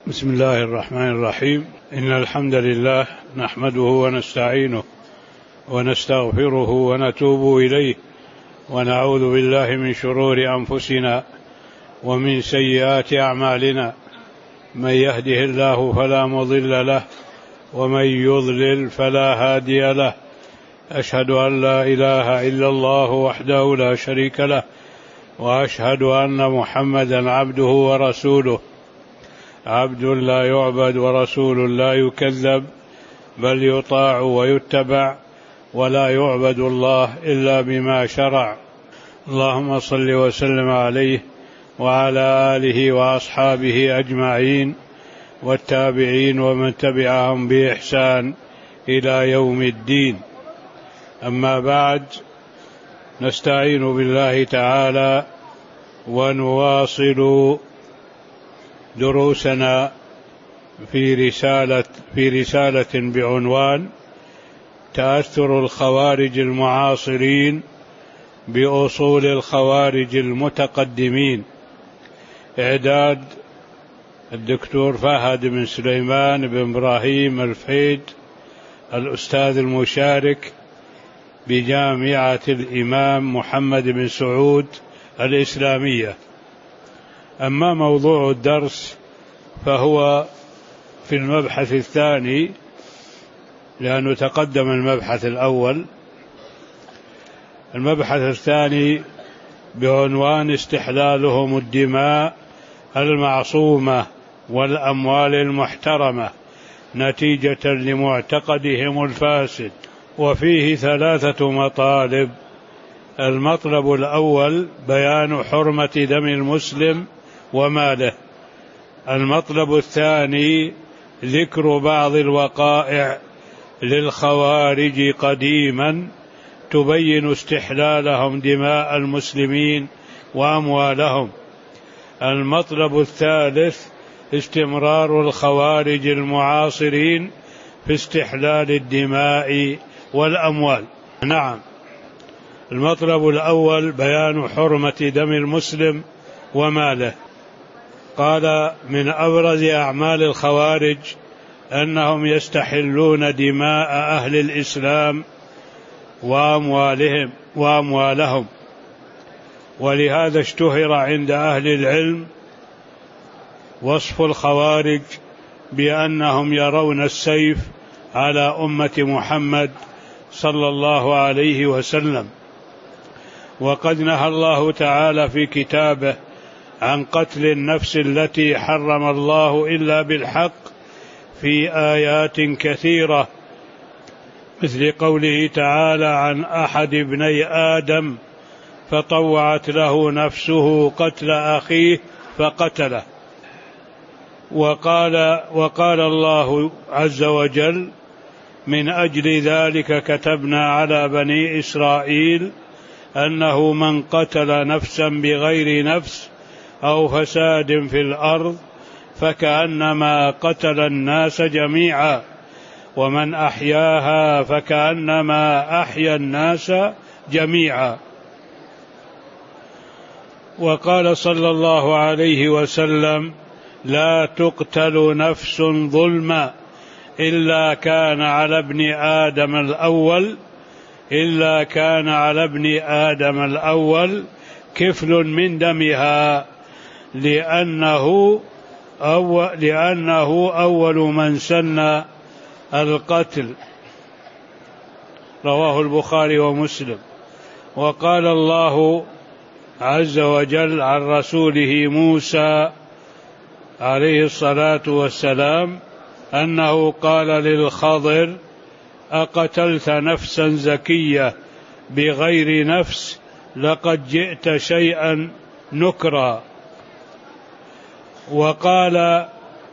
بسم الله الرحمن الرحيم. إن الحمد لله نحمده ونستعينه ونستغفره ونتوب إليه ونعوذ بالله من شرور أنفسنا ومن سيئات أعمالنا. من يهده الله فلا مضل له ومن يضلل فلا هادي له. أشهد أن لا إله إلا الله وحده لا شريك له وأشهد أن محمدا عبده ورسوله. عبد لا يعبد ورسول لا يكذب، بل يطاع ويتبع، ولا يعبد الله إلا بما شرع. اللهم صل وسلم عليه وعلى آله وأصحابه أجمعين والتابعين ومن تبعهم بإحسان إلى يوم الدين. أما بعد، نستعين بالله تعالى ونواصل دروسنا في رسالة بعنوان تأثر الخوارج المعاصرين بأصول الخوارج المتقدمين. إعداد الدكتور فهد بن سليمان بن إبراهيم الفيد، الأستاذ المشارك بجامعة الإمام محمد بن سعود الإسلامية. أما موضوع الدرس فهو في المبحث الثاني، لأنه تقدم المبحث الأول. المبحث الثاني بعنوان استحلالهم الدماء المعصومة والأموال المحترمة نتيجة لمعتقدهم الفاسد، وفيه 3 مطالب. المطلب الأول بيان حرمة دم المسلم وماله. المطلب الثاني ذكر بعض الوقائع للخوارج قديما تبين استحلالهم دماء المسلمين وأموالهم. المطلب الثالث استمرار الخوارج المعاصرين في استحلال الدماء والأموال. نعم، المطلب الأول بيان حرمة دم المسلم وماله. قال: من أبرز أعمال الخوارج أنهم يستحلون دماء أهل الإسلام وأموالهم، ولهذا اشتهر عند أهل العلم وصف الخوارج بأنهم يرون السيف على أمة محمد صلى الله عليه وسلم. وقد نهى الله تعالى في كتابه عن قتل النفس التي حرم الله إلا بالحق في آيات كثيرة، مثل قوله تعالى عن أحد ابني آدم فطوعت له نفسه قتل أخيه فقتله. وقال الله عز وجل: من أجل ذلك كتبنا على بني إسرائيل أنه من قتل نفسا بغير نفس أو فساد في الأرض فكأنما قتل الناس جميعا، ومن أحياها فكأنما أحيا الناس جميعا. وقال صلى الله عليه وسلم: لا تقتل نفس ظلما إلا كان على ابن آدم الأول كفل من دمها، لأنه أول من سن القتل. رواه البخاري ومسلم. وقال الله عز وجل عن رسوله موسى عليه الصلاة والسلام أنه قال للخضر: أقتلت نفسا زكية بغير نفس لقد جئت شيئا نكرا. وقال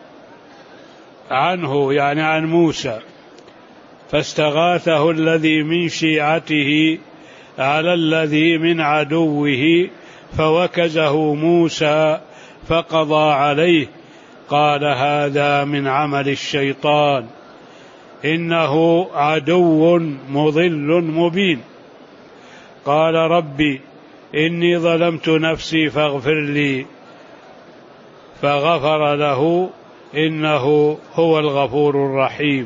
عنه، يعني عن موسى: فاستغاثه الذي من شيعته على الذي من عدوه فوكزه موسى فقضى عليه. قال: هذا من عمل الشيطان، إنه عدو مضل مبين. قال: ربي إني ظلمت نفسي فاغفر لي، فغفر له إنه هو الغفور الرحيم.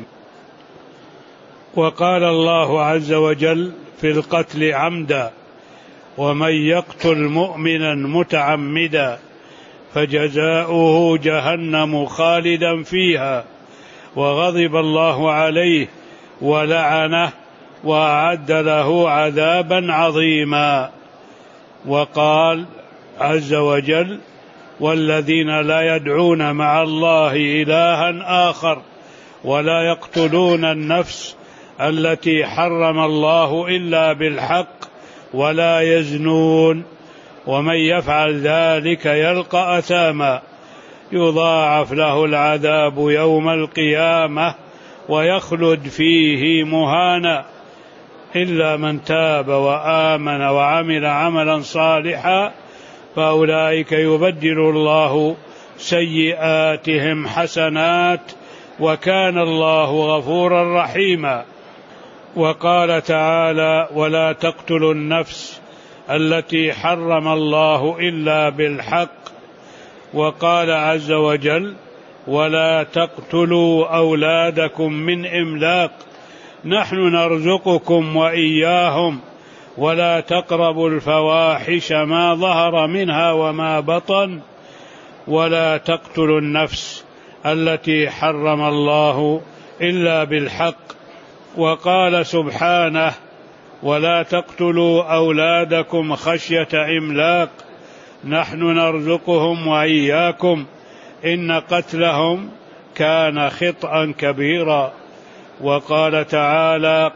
وقال الله عز وجل في القتل عمدا: ومن يقتل مؤمنا متعمدا فجزاؤه جهنم خالدا فيها وغضب الله عليه ولعنه وأعد له عذابا عظيما. وقال عز وجل: والذين لا يدعون مع الله إلها آخر ولا يقتلون النفس التي حرم الله إلا بالحق ولا يزنون ومن يفعل ذلك يلقى أثاما يضاعف له العذاب يوم القيامة ويخلد فيه مهانا إلا من تاب وآمن وعمل عملا صالحا فأولئك يبدل الله سيئاتهم حسنات وكان الله غفورا رحيما. وقال تعالى: ولا تقتلوا النفس التي حرم الله إلا بالحق. وقال عز وجل: ولا تقتلوا أولادكم من إملاق نحن نرزقكم وإياهم ولا تقربوا الفواحش ما ظهر منها وما بطن ولا تقتلوا النفس التي حرم الله إلا بالحق. وقال سبحانه: ولا تقتلوا أولادكم خشية إملاق نحن نرزقهم وإياكم إن قتلهم كان خطأ كبيرا. وقال تعالى: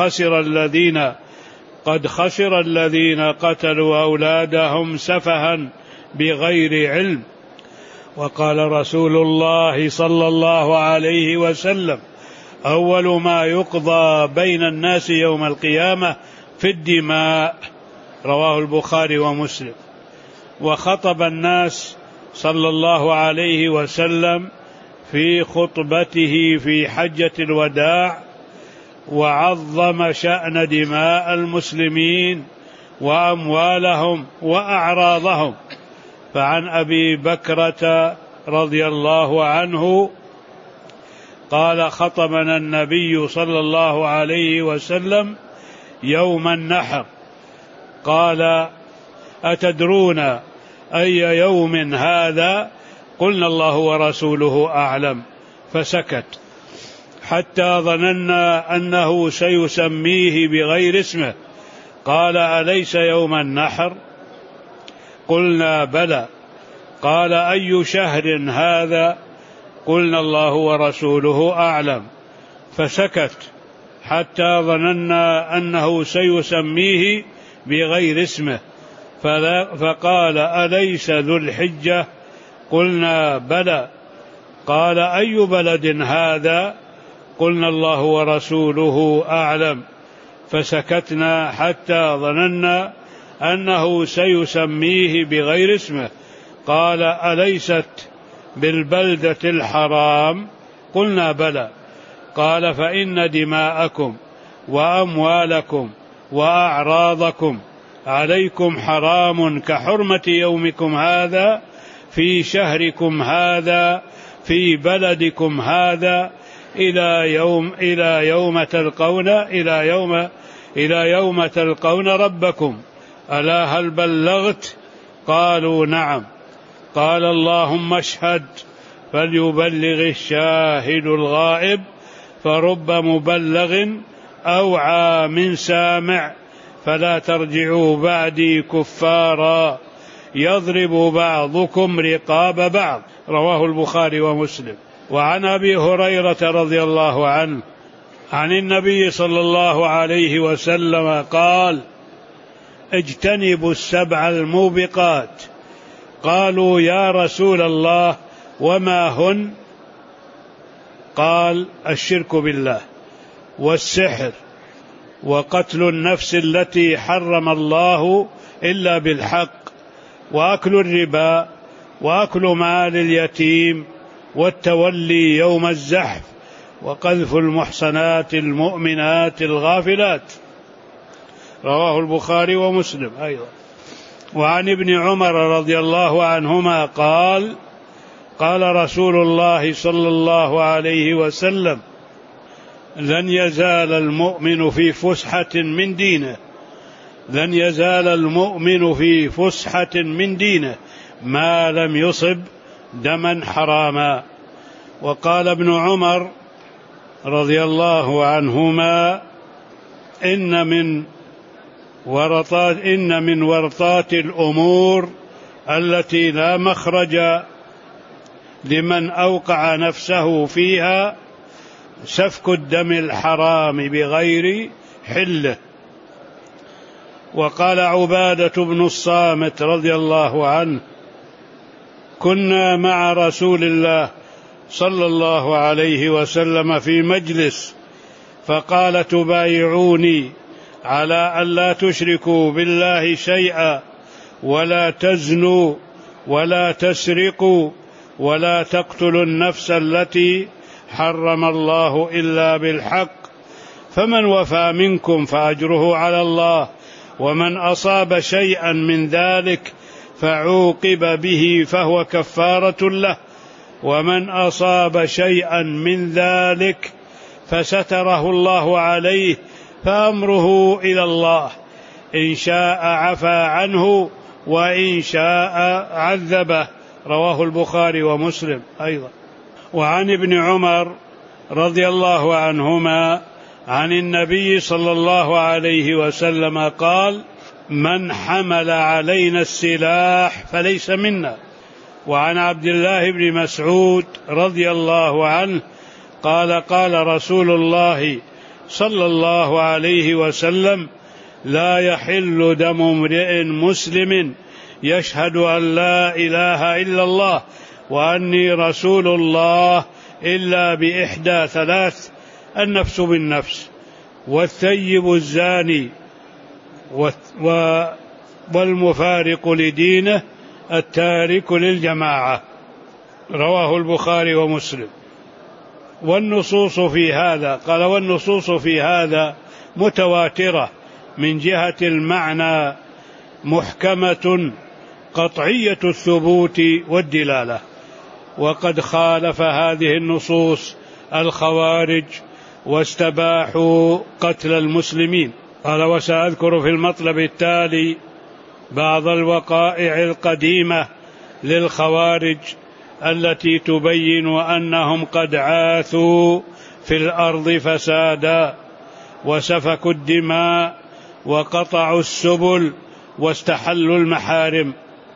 قد خسر الذين قتلوا أولادهم سفها بغير علم. وقال رسول الله صلى الله عليه وسلم: أول ما يقضى بين الناس يوم القيامة في الدماء. رواه البخاري ومسلم. وخطب الناس صلى الله عليه وسلم في خطبته في حجة الوداع وعظم شأن دماء المسلمين وأموالهم وأعراضهم. فعن أبي بكرة رضي الله عنه قال: خطبنا النبي صلى الله عليه وسلم يوم النحر قال: أتدرون أي يوم هذا؟ قلنا: الله ورسوله أعلم. فسكت حتى ظننا أنه سيسميه بغير اسمه. قال: أليس يوم النحر؟ قلنا: بلى. قال: أي شهر هذا؟ قلنا: الله ورسوله أعلم. فسكت حتى ظننا أنه سيسميه بغير اسمه. فقال: أليس ذو الحجة؟ قلنا: بلى. قال: أي بلد هذا؟ قلنا: الله ورسوله أعلم. فسكتنا حتى ظننا أنه سيسميه بغير اسمه. قال: أليست بالبلدة الحرام؟ قلنا: بلى. قال: فإن دماءكم وأموالكم وأعراضكم عليكم حرام كحرمة يومكم هذا في شهركم هذا في بلدكم هذا إلى يوم تلقون ربكم. ألا هل بلغت؟ قالوا: نعم. قال: اللهم اشهد فليبلغ الشاهد الغائب فرب مبلغ أوعى من سامع فلا ترجعوا بعدي كفارا يضرب بعضكم رقاب بعض. رواه البخاري ومسلم. وعن أبي هريرة رضي الله عنه عن النبي صلى الله عليه وسلم قال: اجتنبوا السبع الموبقات. قالوا: يا رسول الله وما هن؟ قال: الشرك بالله والسحر وقتل النفس التي حرم الله إلا بالحق وأكل الربا وأكل مال اليتيم والتولي يوم الزحف وقذف المحصنات المؤمنات الغافلات. رواه البخاري ومسلم أيضا. وعن ابن عمر رضي الله عنهما قال: قال رسول الله صلى الله عليه وسلم: لن يزال المؤمن في فسحة من دينه، لن يزال المؤمن في فسحة من دينه ما لم يصب دما حراما. وقال ابن عمر رضي الله عنهما: إن من ورطات الأمور التي لا مخرج لمن أوقع نفسه فيها سفك الدم الحرام بغير حله. وقال عبادة بن الصامت رضي الله عنه: كنا مع رسول الله صلى الله عليه وسلم في مجلس، فقال: تبايعوني على ألا تشركوا بالله شيئا، ولا تزنوا، ولا تسرقوا، ولا تقتلوا النفس التي حرم الله إلا بالحق، فمن وفى منكم فأجره على الله، ومن أصاب شيئا من ذلك فعوقب به فهو كفارة له، ومن أصاب شيئا من ذلك فستره الله عليه فأمره إلى الله، إن شاء عفا عنه وإن شاء عذبه. رواه البخاري ومسلم أيضا. وعن ابن عمر رضي الله عنهما عن النبي صلى الله عليه وسلم قال: من حمل علينا السلاح فليس منا. وعن عبد الله بن مسعود رضي الله عنه قال: قال رسول الله صلى الله عليه وسلم: لا يحل دم امرئ مسلم يشهد أن لا إله إلا الله وأني رسول الله إلا بإحدى ثلاث: النفس بالنفس، والثيب الزاني، والمفارق لدينه، التارك للجماعة. رواه البخاري ومسلم. والنصوص في هذا، قال: والنصوص في هذا متواترة من جهة المعنى محكمة قطعية الثبوت والدلالة. وقد خالف هذه النصوص الخوارج واستباحوا قتل المسلمين. قال: وسأذكر في المطلب التالي بعض الوقائع القديمة للخوارج التي تبين أنهم قد عاثوا في الأرض فسادا، وسفكوا الدماء، وقطعوا السبل، واستحلوا المحارم.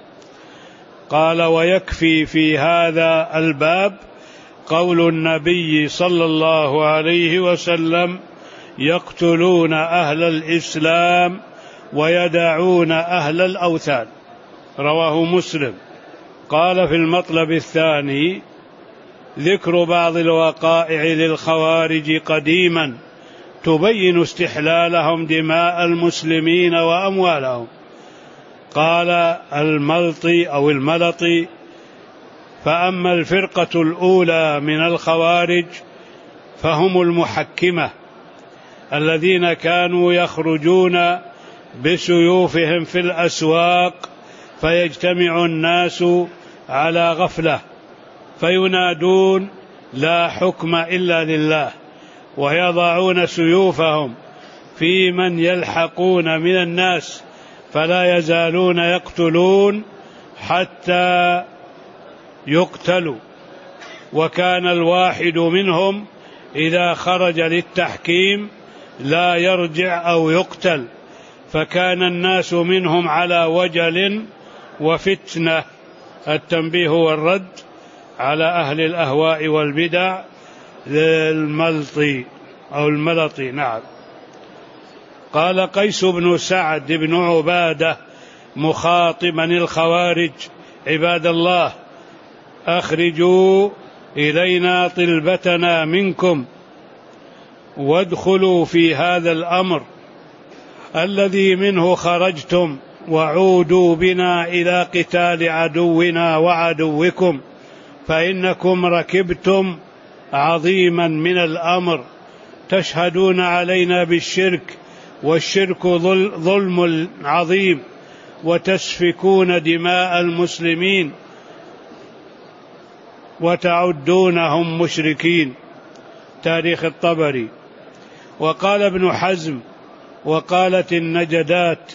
قال: ويكفي في هذا الباب قول النبي صلى الله عليه وسلم: يقتلون أهل الإسلام ويدعون أهل الأوثان. رواه مسلم. قال في المطلب الثاني: ذكر بعض الوقائع للخوارج قديما تبين استحلالهم دماء المسلمين وأموالهم. قال الملطي أو الملطي: فأما الفرقة الأولى من الخوارج فهم المحكمة الذين كانوا يخرجون بسيوفهم في الأسواق، فيجتمع الناس على غفلة فينادون: لا حكم إلا لله، ويضعون سيوفهم في من يلحقون من الناس، فلا يزالون يقتلون حتى يقتلوا. وكان الواحد منهم إذا خرج للتحكيم لا يرجع أو يقتل، فكان الناس منهم على وجل وفتنة. التنبيه والرد على أهل الأهواء والبدع للملطي أو الملطي. نعم. قال قيس بن سعد بن عبادة مخاطبا الخوارج: عباد الله، أخرجوا إلينا طلبتنا منكم، وادخلوا في هذا الأمر الذي منه خرجتم، وعودوا بنا إلى قتال عدونا وعدوكم، فإنكم ركبتم عظيما من الأمر، تشهدون علينا بالشرك، والشرك ظلم عظيم، وتسفكون دماء المسلمين، وتعدونهم مشركين. تاريخ الطبري. وقال ابن حزم: وقالت النجدات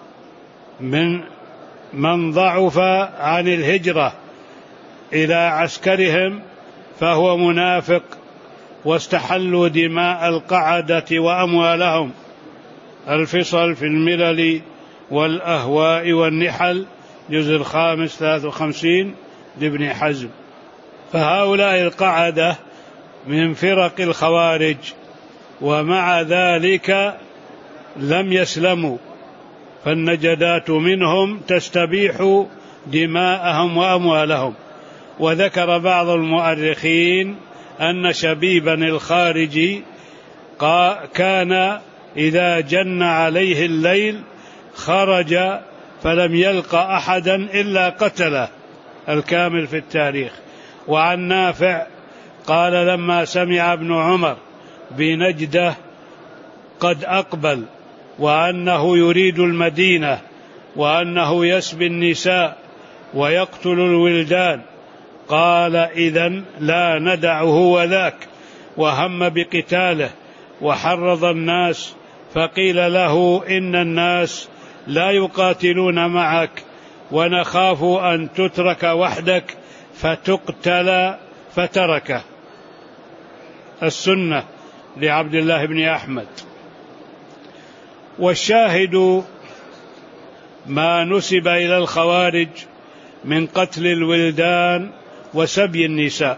من ضعف عن الهجرة إلى عسكرهم فهو منافق، واستحلوا دماء القعدة وأموالهم. الفصل في الملل والأهواء والنحل، جزء 5 53 لابن حزم. فهؤلاء القعدة من فرق الخوارج، ومع ذلك لم يسلموا، فالنجدات منهم تستبيح دماءهم وأموالهم. وذكر بعض المؤرخين أن شبيبا الخارجي كان إذا جن عليه الليل خرج فلم يلق أحدا إلا قتله، الكامل في التاريخ. وعن نافع قال: لما سمع ابن عمر بنجدة قد أقبل وأنه يريد المدينة وأنه يسبي النساء ويقتل الولدان، قال: إذن لا ندعه وذاك، وهم بقتاله وحرض الناس، فقيل له: إن الناس لا يقاتلون معك، ونخاف أن تترك وحدك فتقتل، فتركه. السنة لعبد الله بن أحمد. والشاهد ما نسب إلى الخوارج من قتل الولدان وسبي النساء،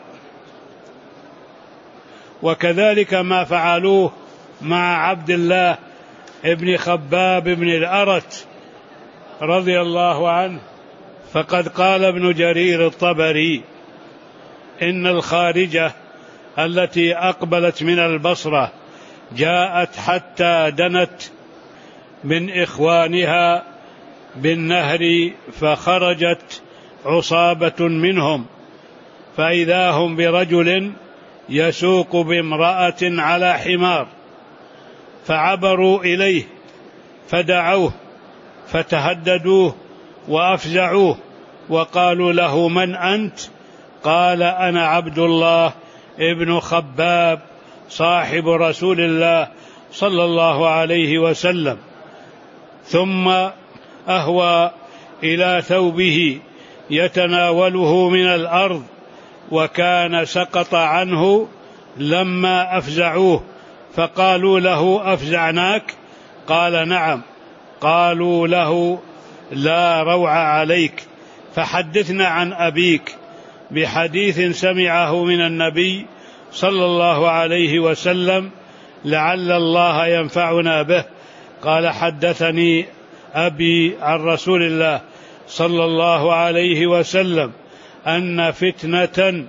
وكذلك ما فعلوه مع عبد الله ابن خباب بن الأرت رضي الله عنه. فقد قال ابن جرير الطبري: إن الخارجة التي أقبلت من البصرة جاءت حتى دنت من إخوانها بالنهر، فخرجت عصابة منهم فإذا هم برجل يسوق بامرأة على حمار، فعبروا إليه فدعوه فتهددوه وأفزعوه، وقالوا له: من أنت؟ قال: أنا عبد الله ابن خباب صاحب رسول الله صلى الله عليه وسلم. ثم أهوى إلى ثوبه يتناوله من الأرض، وكان سقط عنه لما أفزعوه، فقالوا له: أفزعناك؟ قال: نعم. قالوا له: لا روع عليك، فحدثنا عن أبيك بحديث سمعه من النبي صلى الله عليه وسلم لعل الله ينفعنا به. قال: حدثني أبي عن رسول الله صلى الله عليه وسلم أن فتنة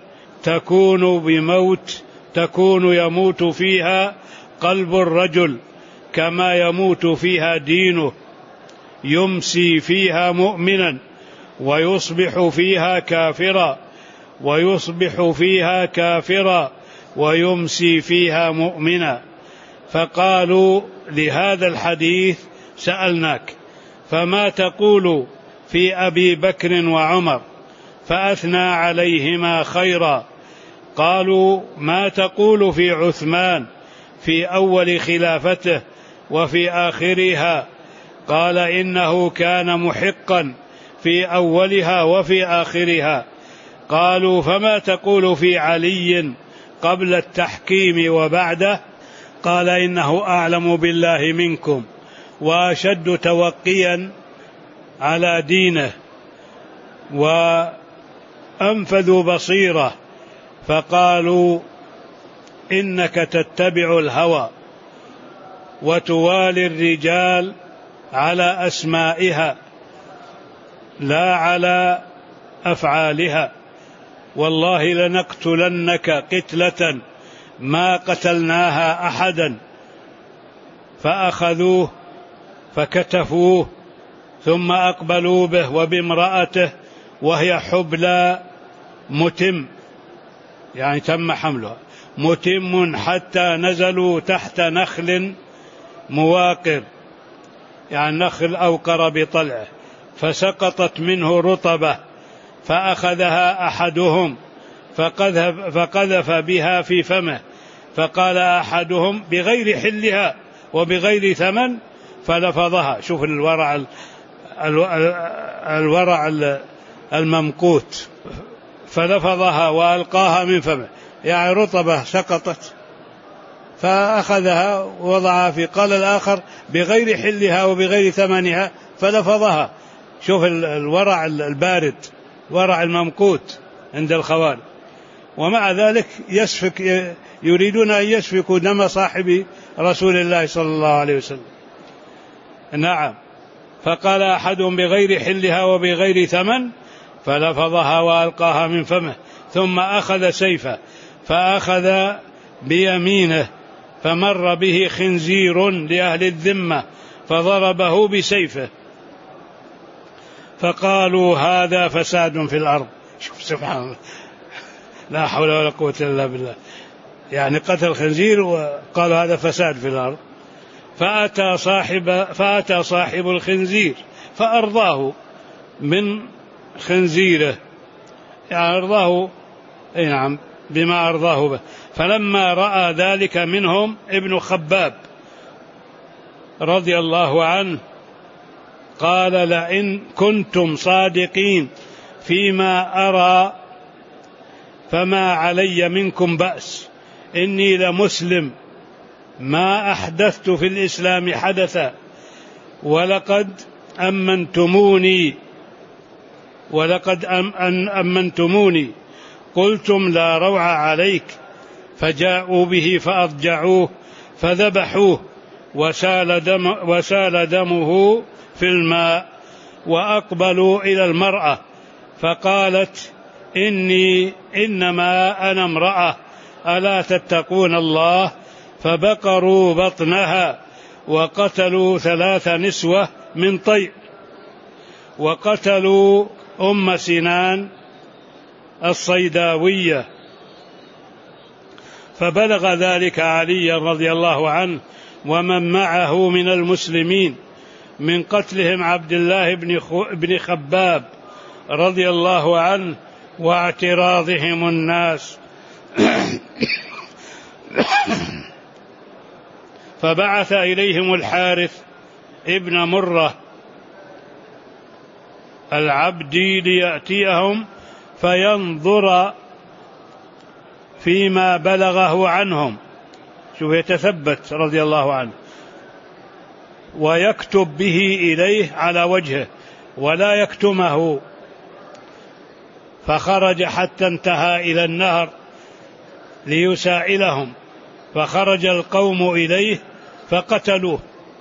تكون يموت فيها قلب الرجل كما يموت فيها دينه، يمسي فيها مؤمنا ويصبح فيها كافرا، ويصبح فيها كافرا ويمسي فيها مؤمنا. فقالوا لهذا الحديث: سألناك فما تقول في أبي بكر وعمر؟ فأثنى عليهما خيرا. قالوا: ما تقول في عثمان في أول خلافته وفي آخرها؟ قال: إنه كان محقا في أولها وفي آخرها. قالوا: فما تقول في علي قبل التحكيم وبعده؟ قال: إنه أعلم بالله منكم وأشد توقيا على دينه وأنفذ بصيرة. فقالوا: إنك تتبع الهوى وتوالي الرجال على أسمائها لا على أفعالها، والله لنقتلنك قتلة ما قتلناها أحدا. فأخذوه فكتفوه، ثم أقبلوا به وبامرأته وهي حبلى متم، يعني تم حملها، متم، حتى نزلوا تحت نخل مواقر، يعني نخل أوقر بطلعه، فسقطت منه رطبة، فأخذها أحدهم فقذف بها في فمه، فقال أحدهم بغير حلها وبغير ثمن، فلفظها. شوف الورع الممقوت، فلفظها وألقاها من فمه، يعني رطبة سقطت فأخذها ووضعها في. قال الآخر بغير حلها وبغير ثمنها، فلفظها. شوف الورع البارد، ورع الممقوت عند الخوارج. ومع ذلك يريدون أن يسفكوا دم صاحب رسول الله صلى الله عليه وسلم. نعم. فقال أحدهم بغير حلها وبغير ثمن، فلفظها وألقاها من فمه، ثم أخذ سيفه فأخذ بيمينه، فمر به خنزير لأهل الذمة فضربه بسيفه، فقالوا هذا فساد في الأرض. شوف سبحان الله، لا حول ولا قوة إلا بالله. يعني قتل خنزير وقالوا هذا فساد في الأرض. فأتى صاحب الخنزير فأرضاه من خنزيره، يعني أرضاه، نعم، بما أرضاه به. فلما رأى ذلك منهم ابن خباب رضي الله عنه قال لئن كنتم صادقين فيما أرى فما علي منكم بأس، إني لمسلم ما أحدثت في الإسلام حدثا، ولقد أمنتموني قلتم لا روع عليك، فجاءوا به فأضجعوه فذبحوه وسال دمه في الماء، وأقبلوا إلى المرأة فقالت إنما أنا امرأة ألا تتقون الله، فبقروا بطنها وقتلوا 3 نسوة من طيء، وقتلوا أم سنان الصيداوية. فبلغ ذلك علي رضي الله عنه ومن معه من المسلمين من قتلهم عبد الله بن خباب رضي الله عنه واعتراضهم الناس. فبعث إليهم الحارث ابن مرة العبدي ليأتيهم فينظر فيما بلغه عنهم، شوف يتثبت رضي الله عنه، ويكتب به إليه على وجهه ولا يكتمه. فخرج حتى انتهى إلى النهر ليسائلهم، فخرج القوم إليه فقتلوه.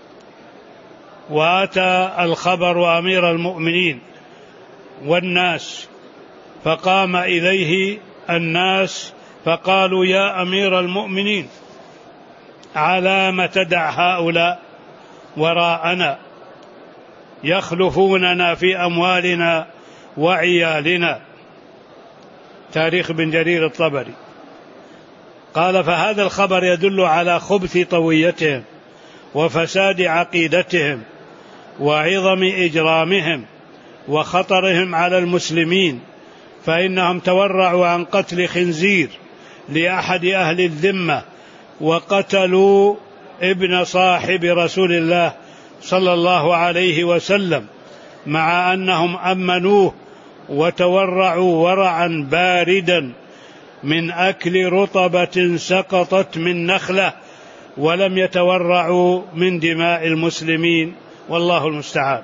وأتى الخبر أمير المؤمنين والناس، فقام إليه الناس فقالوا يا أمير المؤمنين على ما تدع هؤلاء وراءنا يخلفوننا في أموالنا وعيالنا. تاريخ ابن جرير الطبري. قال فهذا الخبر يدل على خبث طويتهم وفساد عقيدتهم وعظم إجرامهم وخطرهم على المسلمين، فإنهم تورعوا عن قتل خنزير لأحد أهل الذمة، وقتلوا ابن صاحب رسول الله صلى الله عليه وسلم، مع أنهم أمنوه وتورعوا ورعا باردا من أكل رطبة سقطت من نخلة، ولم يتورعوا من دماء المسلمين، والله المستعان.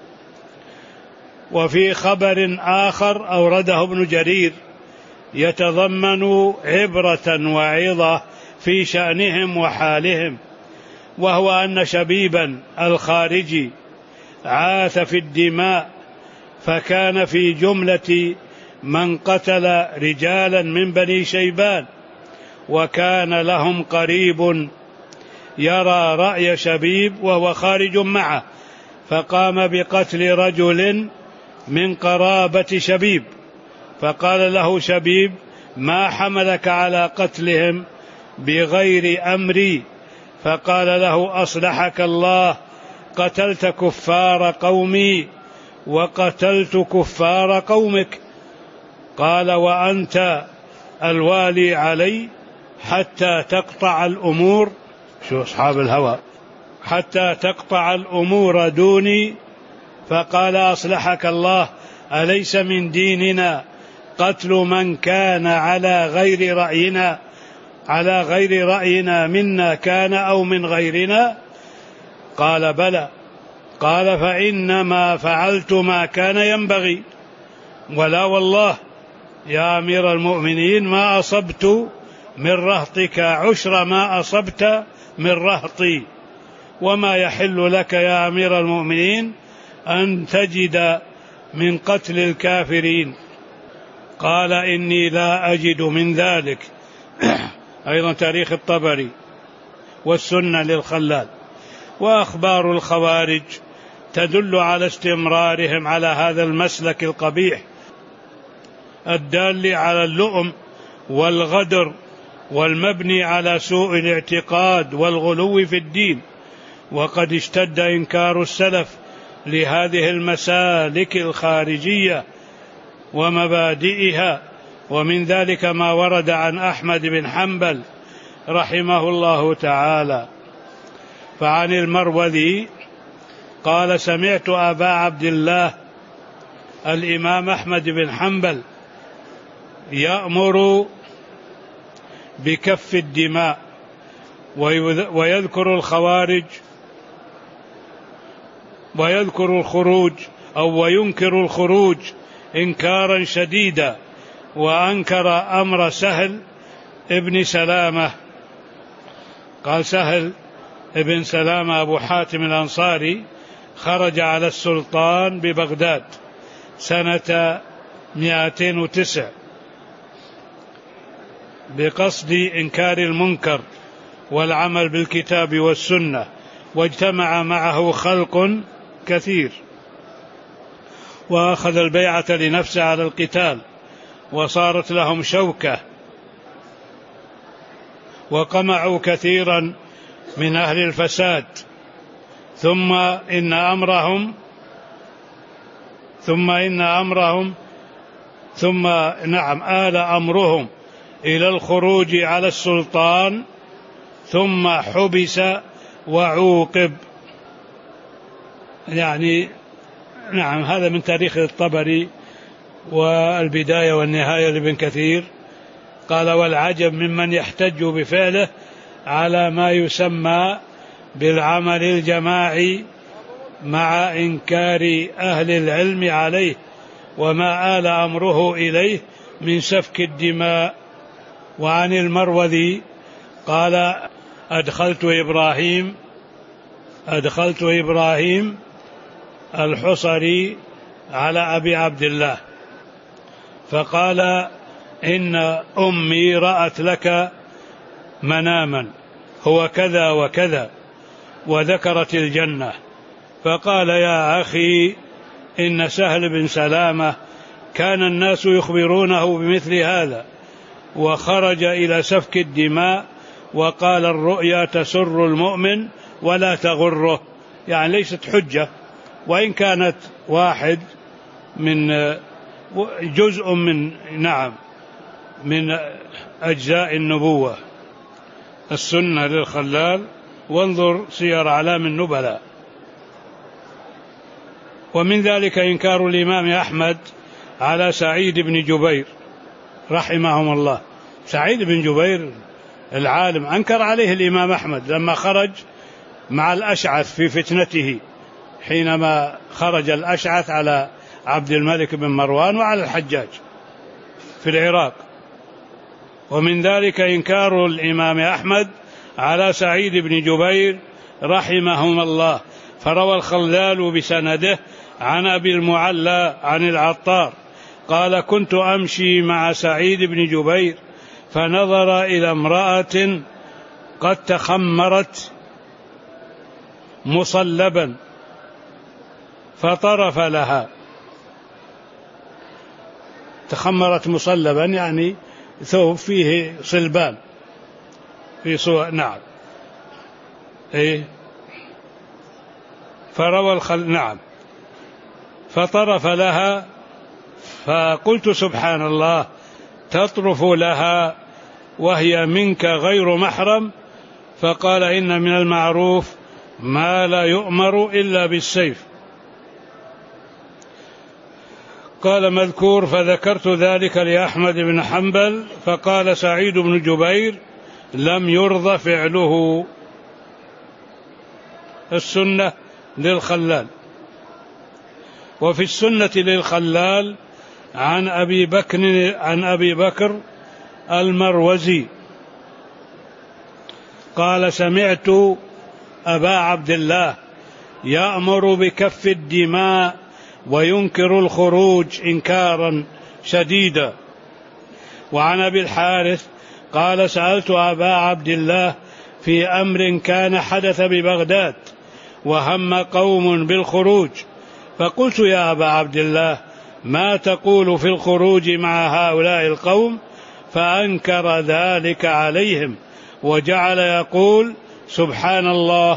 وفي خبر آخر أورده ابن جرير يتضمن عبرة وعظة في شأنهم وحالهم، وهو أن شبيبا الخارجي عاث في الدماء، فكان في جملة من قتل رجالا من بني شيبان، وكان لهم قريب يرى رأي شبيب وهو خارج معه، فقام بقتل رجل من قرابة شبيب، فقال له شبيب ما حملك على قتلهم بغير أمري؟ فقال له أصلحك الله، قتلت كفار قومي وقتلت كفار قومك. قال وأنت الوالي علي حتى تقطع الأمور، شو أصحاب الهوى، حتى تقطع الأمور دوني. فقال: أصلحك الله، أليس من ديننا قتل من كان على غير رأينا منا كان أو من غيرنا؟ قال: بلى. قال: فإنما فعلت ما كان ينبغي، ولا والله يا أمير المؤمنين ما أصبت من رهطك عشر ما أصبت من رهطي، وما يحل لك يا أمير المؤمنين أن تجد من قتل الكافرين. قال: إني لا أجد من ذلك. أيضا تاريخ الطبري والسنة للخلال. وأخبار الخوارج تدل على استمرارهم على هذا المسلك القبيح الدال على اللؤم والغدر والمبني على سوء الاعتقاد والغلو في الدين. وقد اشتد إنكار السلف لهذه المسالك الخارجية ومبادئها، ومن ذلك ما ورد عن أحمد بن حنبل رحمه الله تعالى. فعن المروذي قال: سمعت أبا عبد الله الإمام أحمد بن حنبل يأمر بكف الدماء ويذكر الخوارج وينكر الخروج إنكارا شديدا، وأنكر أمر سهل ابن سلامة. قال سهل ابن سلامة أبو حاتم الأنصاري خرج على السلطان ببغداد سنة 209 بقصد إنكار المنكر والعمل بالكتاب والسنة، واجتمع معه خلق كثير، وأخذ البيعة لنفسه على القتال، وصارت لهم شوكة، وقمعوا كثيرا من أهل الفساد. ثم إن آل أمرهم إلى الخروج على السلطان، ثم حبس وعوقب. هذا من تاريخ الطبري والبداية والنهاية لابن كثير. قال: والعجب ممن يحتج بفعله على ما يسمى بالعمل الجماعي مع إنكار أهل العلم عليه وما آل أمره إليه من سفك الدماء. وعن المروذي قال: أدخلت إبراهيم الحصري على أبي عبد الله، فقال: إن أمي رأت لك مناما هو كذا وكذا، وذكرت الجنة. فقال: يا أخي، إن سهل بن سلامة كان الناس يخبرونه بمثل هذا، وخرج إلى سفك الدماء، وقال: الرؤيا تسر المؤمن ولا تغره. يعني ليست حجة، وإن كانت واحد من جزء من أجزاء النبوة. السنة للخلال، وانظر سير أعلام النبلاء. ومن ذلك إنكار الإمام أحمد على سعيد بن جبير رحمهم الله. سعيد بن جبير العالم أنكر عليه الإمام أحمد لما خرج مع الأشعث في فتنته، حينما خرج الأشعث على عبد الملك بن مروان وعلى الحجاج في العراق. ومن ذلك إنكار الإمام أحمد على سعيد بن جبير رحمهم الله. فروى الخلال بسنده عن أبي المعلى عن العطار قال: كنت أمشي مع سعيد بن جبير، فنظر إلى امرأة قد تخمرت مصلبا فطرف لها. تخمرت مصلبا يعني ثوب فيه صلبان في صور. فروى فطرف لها. فقلت: سبحان الله، تطرف لها وهي منك غير محرم؟ فقال: إن من المعروف ما لا يؤمر إلا بالسيف. قال مذكور: فذكرت ذلك لأحمد بن حنبل فقال سعيد بن جبير: لم يرضى فعله. السنة للخلال. وفي السنة للخلال عن أبي بكر المروزي قال: سمعت أبا عبد الله يأمر بكف الدماء وينكر الخروج إنكارا شديدا. وعن أبي الحارث قال: سألت أبا عبد الله في أمر كان حدث ببغداد وهم قوم بالخروج، فقلت: يا أبا عبد الله، ما تقول في الخروج مع هؤلاء القوم؟ فأنكر ذلك عليهم وجعل يقول: سبحان الله،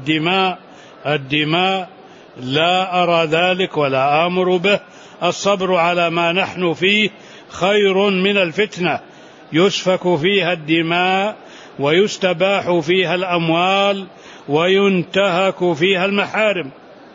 الدماء لا أرى ذلك ولا آمر به. الصبر على ما نحن فيه خير من الفتنة يسفك فيها الدماء ويستباح فيها الأموال وينتهك فيها المحارم.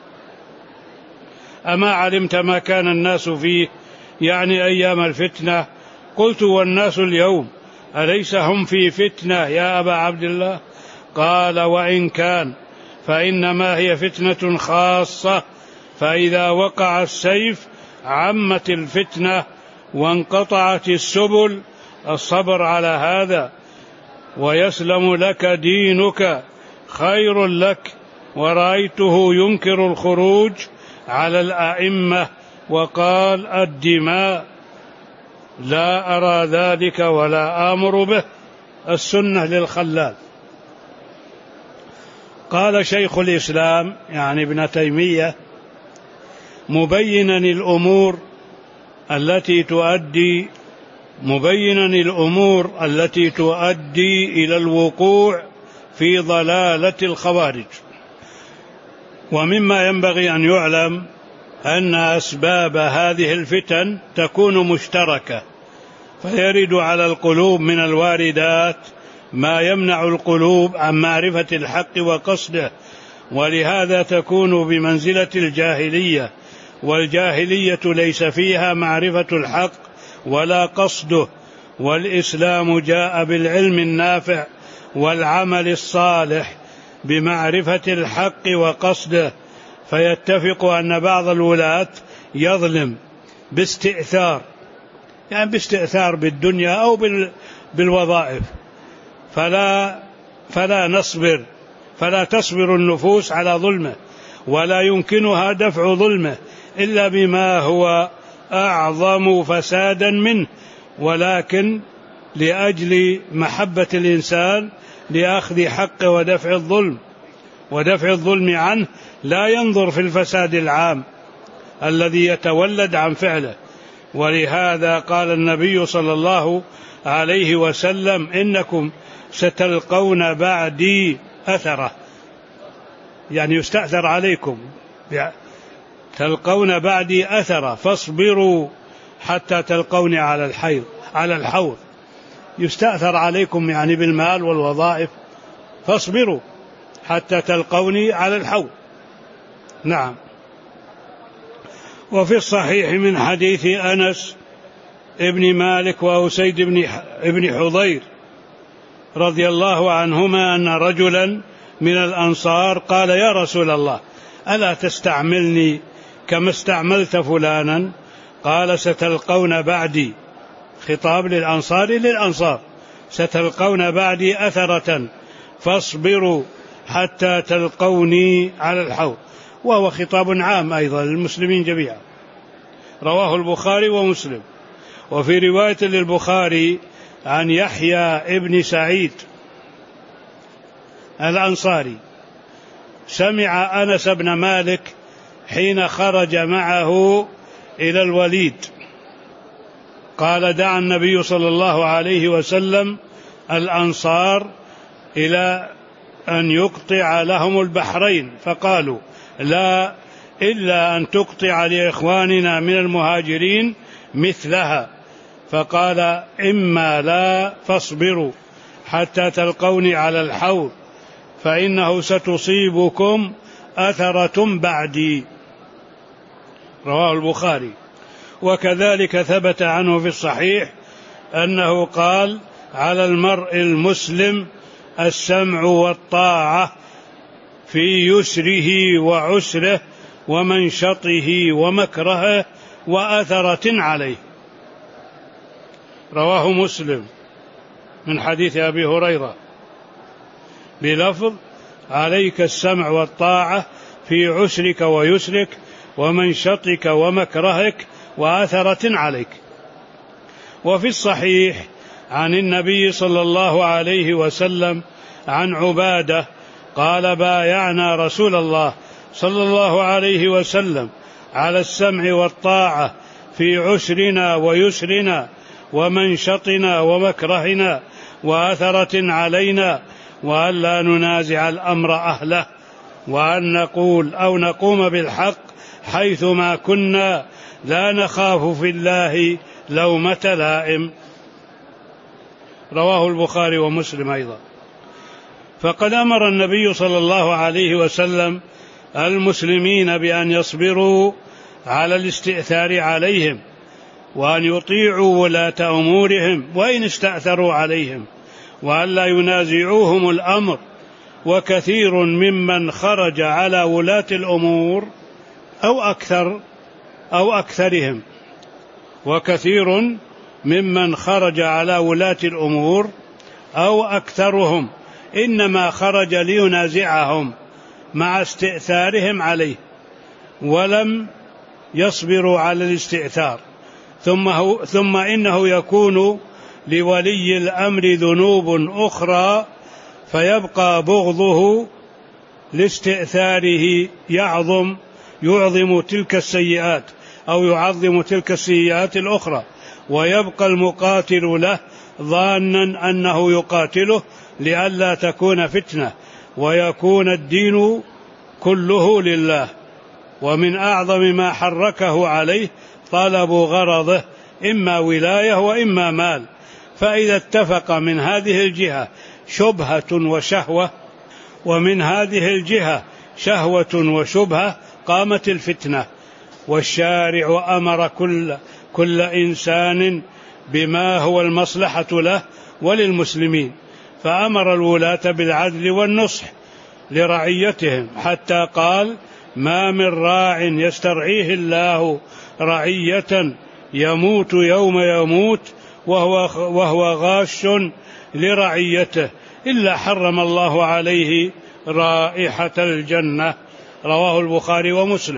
أما علمت ما كان الناس فيه، يعني أيام الفتنة؟ قلت: والناس اليوم أليس هم في فتنة يا أبا عبد الله؟ قال: وإن كان فإنما هي فتنة خاصة، فإذا وقع السيف عمت الفتنة وانقطعت السبل. الصبر على هذا ويسلم لك دينك خير لك. ورأيته ينكر الخروج على الأئمة وقال: الدماء لا أرى ذلك ولا آمر به. السنة للخلال. قال شيخ الإسلام يعني ابن تيمية مبينا الأمور التي تؤدي إلى الوقوع في ضلالة الخوارج. ومما ينبغي أن يعلم أن أسباب هذه الفتن تكون مشتركة، فيرد على القلوب من الواردات ما يمنع القلوب عن معرفة الحق وقصده، ولهذا تكون بمنزلة الجاهلية، والجاهلية ليس فيها معرفة الحق ولا قصده، والإسلام جاء بالعلم النافع والعمل الصالح بمعرفة الحق وقصده. فيتفق أن بعض الولاة يظلم باستئثار، يعني باستئثار بالدنيا أو بالوظائف، فلا تصبر النفوس على ظلمه، ولا يمكنها دفع ظلمه إلا بما هو أعظم فسادا منه، ولكن لأجل محبة الإنسان لأخذ حقه ودفع الظلم عنه لا ينظر في الفساد العام الذي يتولد عن فعله. ولهذا قال النبي صلى الله عليه وسلم: إنكم ستلقون بعدي أثرة، يعني يستأثر عليكم، تلقون بعدي أثرة فاصبروا حتى تلقوني على الحوض. يستأثر عليكم يعني بالمال والوظائف، فاصبروا حتى تلقوني على الحوض. نعم. وفي الصحيح من حديث أنس ابن مالك وأسيد ابن حضير رضي الله عنهما أن رجلا من الأنصار قال: يا رسول الله، ألا تستعملني كما استعملت فلانا؟ قال: ستلقون بعدي، خطاب للأنصار، ستلقون بعدي أثرة فاصبروا حتى تلقوني على الحوض. وهو خطاب عام أيضا للمسلمين جميعا. رواه البخاري ومسلم. وفي رواية للبخاري عن يحيى ابن سعيد الأنصاري سمع أنس بن مالك حين خرج معه إلى الوليد قال: دعا النبي صلى الله عليه وسلم الأنصار إلى أن يقطع لهم البحرين، فقالوا: لا، إلا أن تقطع لإخواننا من المهاجرين مثلها. فقال: إما لا فاصبروا حتى تلقوني على الحوض فإنه ستصيبكم أثرة بعدي. رواه البخاري. وكذلك ثبت عنه في الصحيح أنه قال: على المرء المسلم السمع والطاعة في يسره وعسره ومنشطه ومكرهه وأثرة عليه. رواه مسلم من حديث أبي هريرة بلفظ: عليك السمع والطاعة في عسرك ويسرك ومنشطك ومكرهك وأثرة عليك. وفي الصحيح عن النبي صلى الله عليه وسلم عن عبادة قال: بايعنا رسول الله صلى الله عليه وسلم على السمع والطاعة في عسرنا ويسرنا ومنشطنا ومكرهنا وأثرة علينا، وأن لا ننازع الأمر أهله، وأن نقول أو نقوم بالحق حيثما كنا، لا نخاف في الله لومة لائم. رواه البخاري ومسلم أيضا. فقد أمر النبي صلى الله عليه وسلم المسلمين بأن يصبروا على الاستئثار عليهم، وأن يطيعوا ولاة أمورهم وإن استأثروا عليهم، وأن لا ينازعوهم الأمر. وكثير ممن خرج على ولاة الأمور أو أكثرهم وكثير ممن خرج على ولاة الأمور أو أكثرهم إنما خرج لينازعهم مع استئثارهم عليه، ولم يصبروا على الاستئثار. ثم إنه يكون لولي الأمر ذنوب أخرى فيبقى بغضه لاستئثاره يعظم تلك السيئات أو يعظم تلك السيئات الأخرى، ويبقى المقاتل له ظانا أنه يقاتله لئلا تكون فتنة ويكون الدين كله لله. ومن أعظم ما حركه عليه طلب غرضه، إما ولاية وإما مال، فإذا اتفق من هذه الجهة شبهة وشهوة ومن هذه الجهة شهوة وشبهة قامت الفتنة. والشارع أمر كل إنسان بما هو المصلحة له وللمسلمين، فأمر الولاة بالعدل والنصح لرعيتهم، حتى قال: ما من راع يسترعيه الله رعية يموت يوم يموت وهو غاش لرعيته إلا حرم الله عليه رائحة الجنة. رواه البخاري ومسلم.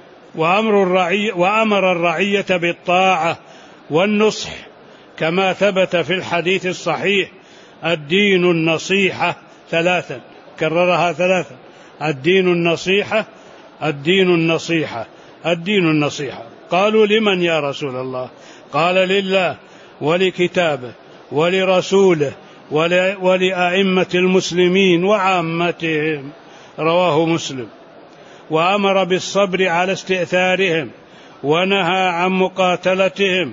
وأمر الرعية بالطاعة والنصح كما ثبت في الحديث الصحيح: الدين النصيحة ثلاثا، كررها ثلاثا: الدين النصيحة، الدين النصيحة، الدين النصيحة. قالوا: لمن يا رسول الله؟ قال: لله ولكتابه ولرسوله ولأئمة المسلمين وعامتهم. رواه مسلم. وأمر بالصبر على استئثارهم، ونهى عن مقاتلتهم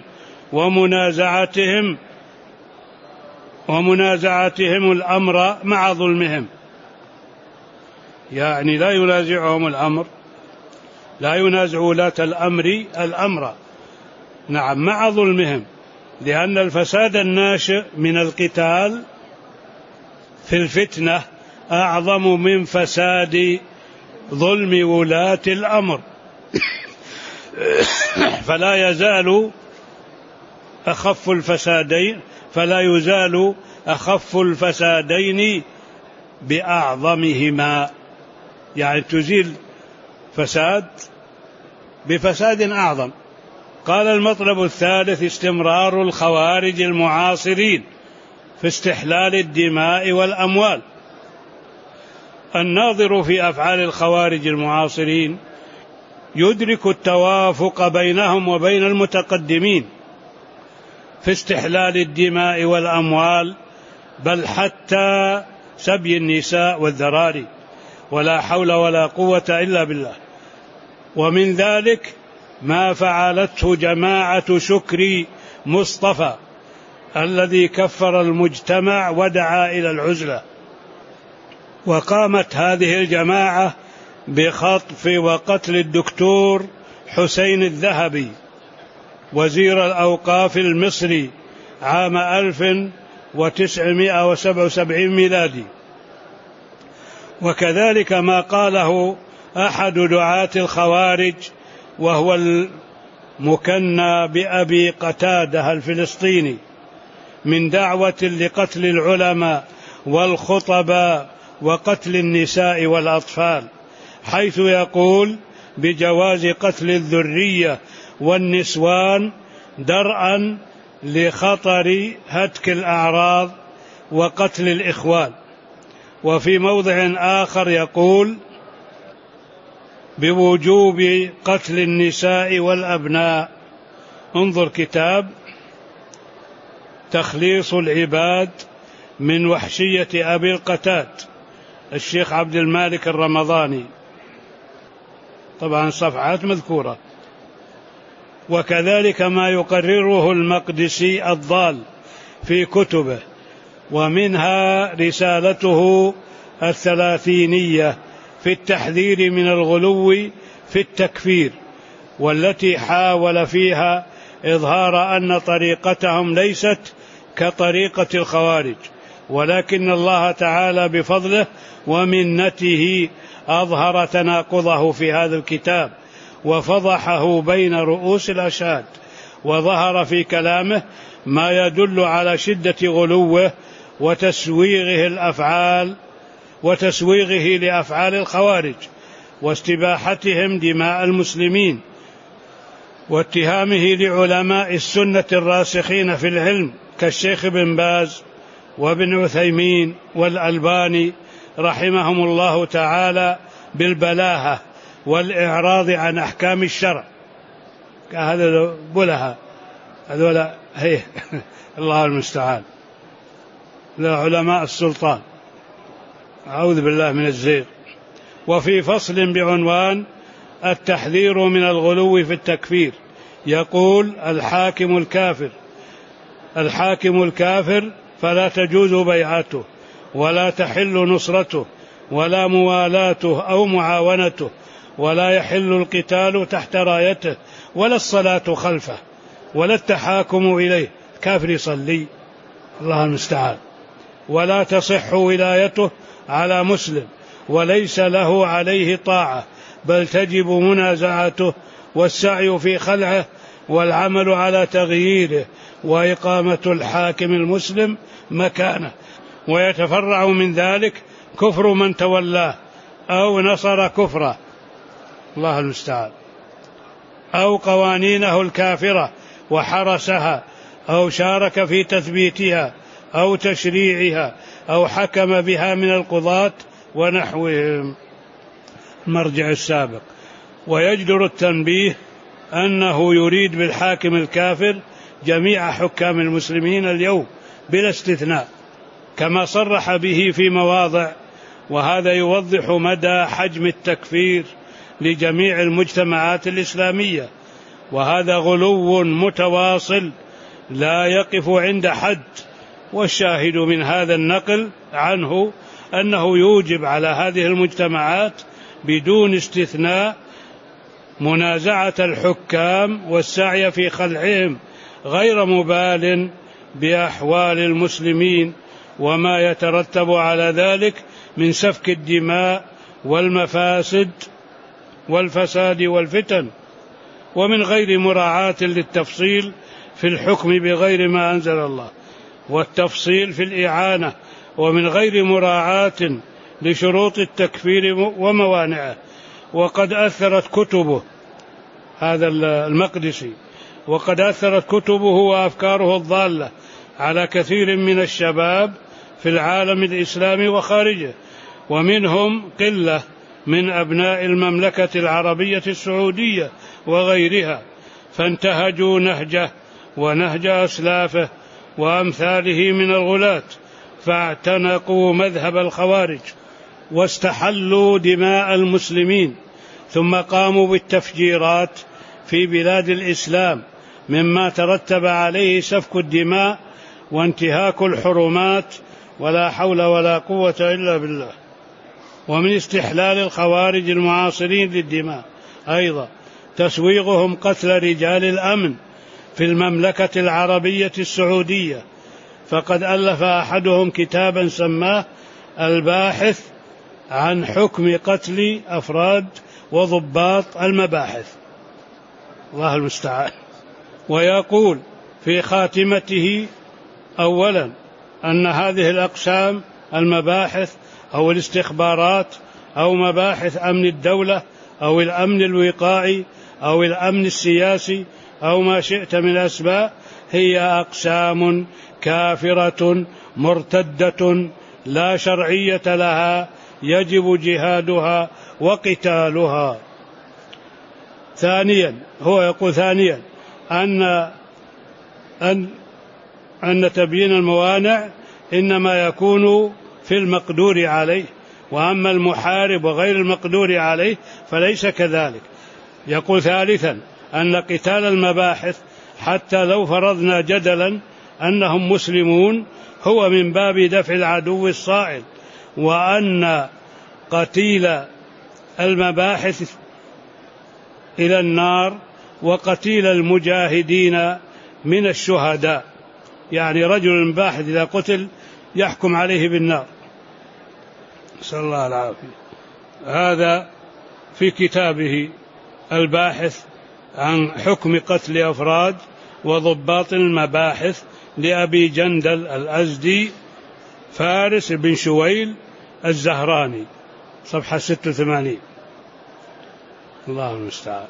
ومنازعتهم الأمر مع ظلمهم، يعني لا ينازعهم الأمر، لا ينازع ولاة الأمر نعم مع ظلمهم، لأن الفساد الناشئ من القتال في الفتنة أعظم من فساد ظلم ولاة الأمر. فلا يزال أخف الفسادين بأعظمهما، يعني تزيل فساد بفساد أعظم. قال: المطلب الثالث استمرار الخوارج المعاصرين في استحلال الدماء والأموال. الناظر في أفعال الخوارج المعاصرين يدرك التوافق بينهم وبين المتقدمين في استحلال الدماء والأموال، بل حتى سبي النساء والذراري، ولا حول ولا قوة إلا بالله. ومن ذلك ما فعلته جماعة شكري مصطفى الذي كفر المجتمع ودعا إلى العزلة. وقامت هذه الجماعة بخطف وقتل الدكتور حسين الذهبي وزير الأوقاف المصري عام 1977 ميلادي. وكذلك ما قاله أحد دعاة الخوارج وهو المكنى بأبي قتادة الفلسطيني من دعوة لقتل العلماء والخطباء وقتل النساء والأطفال، حيث يقول بجواز قتل الذرية والنسوان درءا لخطر هتك الأعراض وقتل الإخوان. وفي موضع آخر يقول بوجوب قتل النساء والأبناء. انظر كتاب تخليص العباد من وحشية أبي القتاد الشيخ عبد المالك الرمضاني، طبعا صفحات مذكورة. وكذلك ما يقرره المقدسي الضال في كتبه، ومنها رسالته الثلاثينية في التحذير من الغلو في التكفير، والتي حاول فيها إظهار أن طريقتهم ليست كطريقة الخوارج، ولكن الله تعالى بفضله ومنته أظهر تناقضه في هذا الكتاب وفضحه بين رؤوس الأشهاد، وظهر في كلامه ما يدل على شدة غلوه وتسويغه لأفعال الخوارج واستباحتهم دماء المسلمين، واتهامه لعلماء السنة الراسخين في العلم كالشيخ بن باز وابن عثيمين والألباني رحمهم الله تعالى بالبلاهة والإعراض عن أحكام الشرع. هذا بلها هذولا هي الله المستعان، لعلماء السلطان، أعوذ بالله من الزيغ. وفي فصل بعنوان التحذير من الغلو في التكفير يقول الحاكم الكافر فلا تجوز بيعته ولا تحل نصرته ولا موالاته أو معاونته، ولا يحل القتال تحت رايته ولا الصلاة خلفه ولا التحاكم إليه. كافر يصلي، الله المستعان. ولا تصح ولايته على مسلم وليس له عليه طاعة، بل تجب منازعته والسعي في خلعه والعمل على تغييره وإقامة الحاكم المسلم مكانه. ويتفرع من ذلك كفر من تولاه أو نصر كفره، الله المستعان، أو قوانينه الكافرة وحرسها أو شارك في تثبيتها أو تشريعها أو حكم بها من القضاة ونحوهم. المرجع السابق. ويجدر التنبيه أنه يريد بالحاكم الكافر جميع حكام المسلمين اليوم بلا استثناء، كما صرح به في مواضع، وهذا يوضح مدى حجم التكفير لجميع المجتمعات الإسلامية، وهذا غلو متواصل لا يقف عند حد. والشاهد من هذا النقل عنه أنه يوجب على هذه المجتمعات بدون استثناء منازعة الحكام والسعي في خلعهم، غير مبال بأحوال المسلمين وما يترتب على ذلك من سفك الدماء والفساد والفتن، ومن غير مراعاة للتفصيل في الحكم بغير ما أنزل الله والتفصيل في الإعانة، ومن غير مراعاة لشروط التكفير وموانعه. وقد أثرت كتبه هذا المقدسي وأفكاره الضالة على كثير من الشباب في العالم الإسلامي وخارجه، ومنهم قلة من أبناء المملكة العربية السعودية وغيرها، فانتهجوا نهجه ونهج أسلافه وأمثاله من الغلاة، فاعتنقوا مذهب الخوارج واستحلوا دماء المسلمين، ثم قاموا بالتفجيرات في بلاد الإسلام مما ترتب عليه سفك الدماء وانتهاك الحرمات، ولا حول ولا قوة إلا بالله. ومن استحلال الخوارج المعاصرين للدماء أيضا تسويغهم قتل رجال الأمن في المملكة العربية السعودية، فقد ألف أحدهم كتابا سماه الباحث عن حكم قتل أفراد وضباط المباحث، الله المستعان. ويقول في خاتمته أولا أن هذه الأقسام المباحث أو الاستخبارات أو مباحث أمن الدولة أو الأمن الوقائي أو الأمن السياسي أو ما شئت من أسماء هي أقسام كافرة مرتدة لا شرعية لها، يجب جهادها وقتالها. ثانيا هو يقول ثانيا أن تبيين الموانع إنما يكون في المقدور عليه، وأما المحارب وغير المقدور عليه فليس كذلك. يقول ثالثا أن قتال المباحث حتى لو فرضنا جدلا أنهم مسلمون هو من باب دفع العدو الصائل، وأن قتيل المباحث إلى النار وقتيل المجاهدين من الشهداء، يعني رجل المباحث إذا قتل يحكم عليه بالنار، نسأل الله العافية. هذا في كتابه الباحث عن حكم قتل أفراد وضباط المباحث لأبي جندل الأزدي فارس بن شويل الزهراني، صفحة 86. الله المستعان.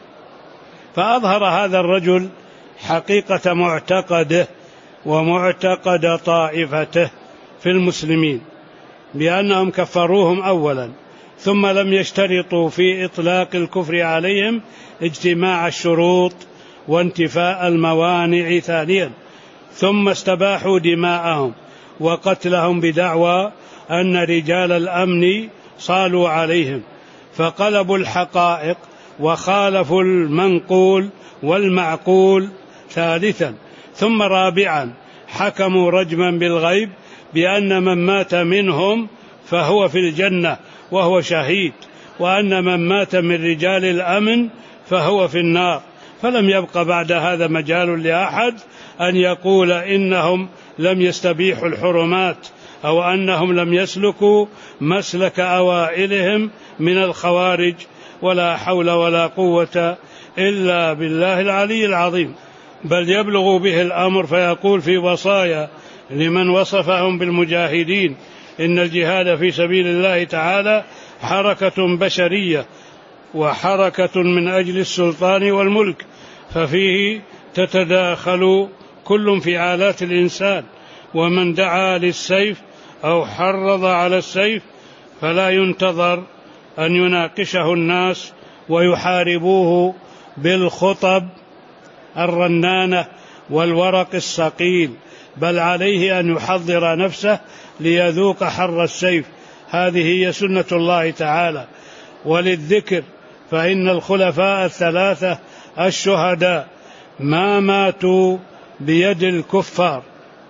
فأظهر هذا الرجل حقيقة معتقده ومعتقد طائفته في المسلمين بأنهم كفروهم أولا، ثم لم يشترطوا في إطلاق الكفر عليهم اجتماع الشروط وانتفاء الموانع ثانيا، ثم استباحوا دماءهم وقتلهم بدعوى أن رجال الأمن صالوا عليهم، فقلبوا الحقائق وخالفوا المنقول والمعقول ثالثا. ثم رابعا حكموا رجما بالغيب بأن من مات منهم فهو في الجنة وهو شهيد، وأن من مات من رجال الأمن فهو في النار، فلم يبق بعد هذا مجال لأحد أن يقول إنهم لم يستبيحوا الحرمات أو أنهم لم يسلكوا مسلك أوائلهم من الخوارج، ولا حول ولا قوة إلا بالله العلي العظيم. بل يبلغ به الأمر فيقول في وصايا لمن وصفهم بالمجاهدين إن الجهاد في سبيل الله تعالى حركة بشرية وحركة من أجل السلطان والملك، ففيه تتداخل كل انفعالات الإنسان، ومن دعا للسيف أو حرض على السيف فلا ينتظر أن يناقشه الناس ويحاربوه بالخطب الرنانة والورق الصقيل، بل عليه أن يحضر نفسه ليذوق حر السيف. هذه هي سنة الله تعالى. وللذكر فإن الخلفاء الثلاثة الشهداء ما ماتوا بيد الكفار،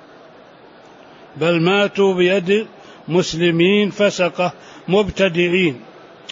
بل ماتوا بيد مسلمين فسقة مبتدعين.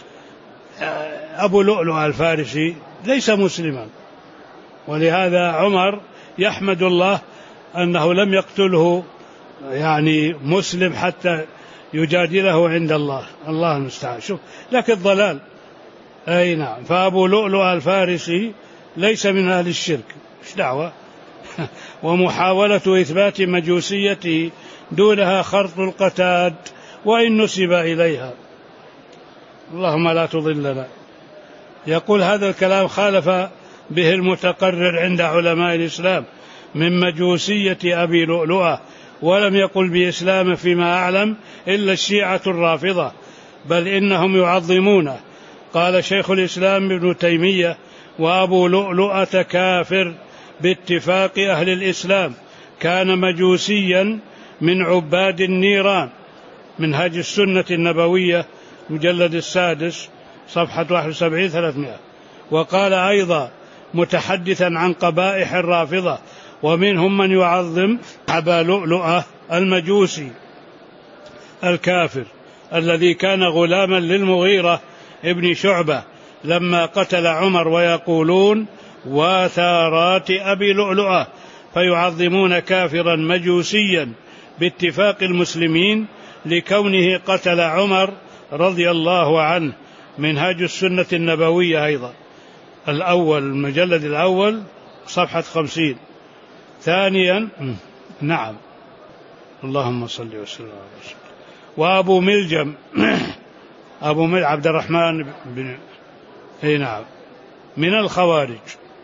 أبو لؤلؤ الفارسي ليس مسلما، ولهذا عمر يحمد الله أنه لم يقتله يعني مسلم حتى يجادله عند الله، الله المستعان. شوف لكن الضلال. أي نعم. فأبو لؤلؤ الفارسي ليس من أهل الشرك، إيش دعوة ومحاولة إثبات مجوسيته دونها خرط القتاد وإن نسب إليها. اللهم لا تضلنا. يقول هذا الكلام خالف به المتقرر عند علماء الإسلام من مجوسية أبي لؤلؤة، ولم يقل بإسلام فيما أعلم إلا الشيعة الرافضة، بل إنهم يعظمونه. قال شيخ الإسلام ابن تيمية: وأبو لؤلؤة كافر باتفاق أهل الإسلام، كان مجوسيا من عباد النيران. منهاج السنة النبوية مجلد 6 صفحة 71-300. وقال أيضا: متحدثا عن قبائح الرافضة، ومنهم من يعظم أبا لؤلؤة المجوسي الكافر الذي كان غلاما للمغيرة ابن شعبة لما قتل عمر، ويقولون وثارات أبي لؤلؤة، فيعظمون كافرا مجوسيا باتفاق المسلمين لكونه قتل عمر رضي الله عنه. منهاج السنة النبوية أيضا الأول، المجلد الأول صفحة 50. ثانيا نعم، اللهم صل وسلم على رسول. وأبو ملجم أبو عبد الرحمن بن نعم من الخوارج،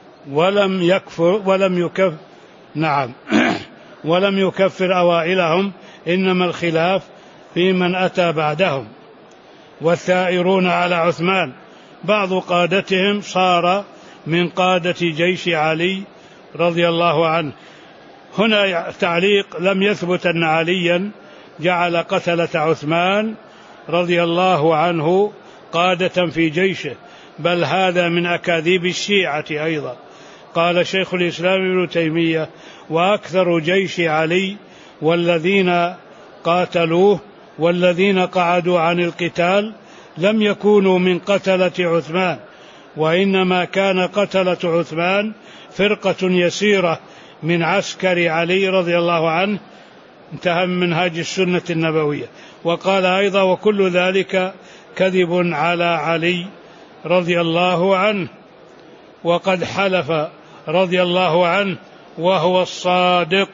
ولم يكفر أوائلهم، إنما الخلاف في من أتى بعدهم. والثائرون على عثمان بعض قادتهم صار من قادة جيش علي رضي الله عنه. هنا تعليق: لم يثبت أن عليا جعل قتلة عثمان رضي الله عنه قادة في جيشه، بل هذا من أكاذيب الشيعة أيضا. قال شيخ الإسلام ابن تيمية: وأكثر جيش علي والذين قاتلوه والذين قعدوا عن القتال لم يكونوا من قتلة عثمان، وإنما كان قتلة عثمان فرقة يسيرة من عسكر علي رضي الله عنه. انتهى من منهاج السنة النبوية. وقال أيضا: وكل ذلك كذب على علي رضي الله عنه، وقد حلف رضي الله عنه وهو الصادق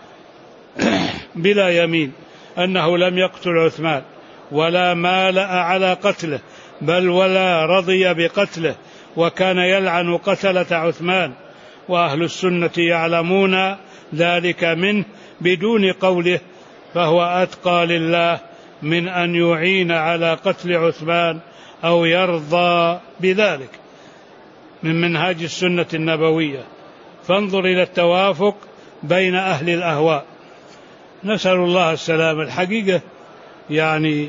بلا يمين أنه لم يقتل عثمان ولا مالأ على قتله، بل ولا رضي بقتله، وكان يلعن قتلة عثمان، وأهل السنة يعلمون ذلك منه بدون قوله، فهو أتقى لله من أن يعين على قتل عثمان أو يرضى بذلك. من منهاج السنة النبوية. فانظر إلى التوافق بين أهل الأهواء، نسأل الله السلام. الحقيقة يعني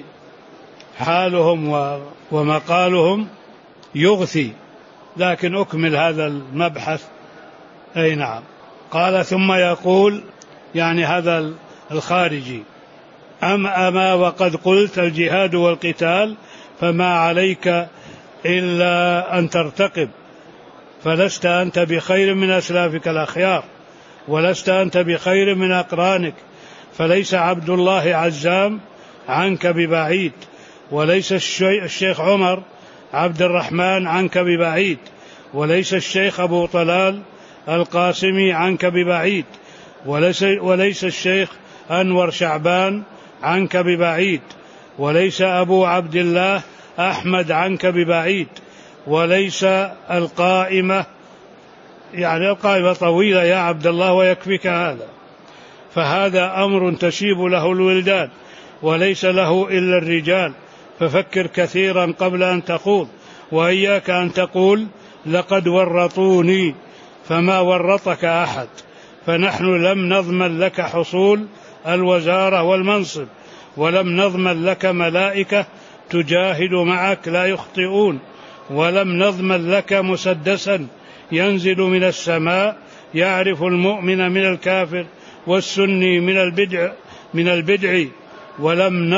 حالهم ومقالهم يغثي، لكن أكمل هذا المبحث. أي نعم. قال: ثم يقول، يعني هذا الخارجي: أما وقد قلت الجهاد والقتال فما عليك إلا أن ترتقب، فلست أنت بخير من أسلافك الأخيار، ولست أنت بخير من أقرانك، فليس عبد الله عزام عنك ببعيد، وليس الشيخ عمر عبد الرحمن عنك ببعيد، وليس الشيخ أبو طلال القاسمي عنك ببعيد، وليس الشيخ أنور شعبان عنك ببعيد، وليس أبو عبد الله أحمد عنك ببعيد، وليس القائمة، يعني القائمة طويلة يا عبد الله ويكفيك هذا، فهذا أمر تشيب له الولدان وليس له إلا الرجال، ففكر كثيرا قبل أن تخوض، وإياك أن تقول لقد ورطوني، فما ورطك أحد، فنحن لم نضمن لك حصول الوزارة والمنصب، ولم نضمن لك ملائكة تجاهد معك لا يخطئون، ولم نضمن لك مسدسا ينزل من السماء يعرف المؤمن من الكافر والسني من البدع، ولم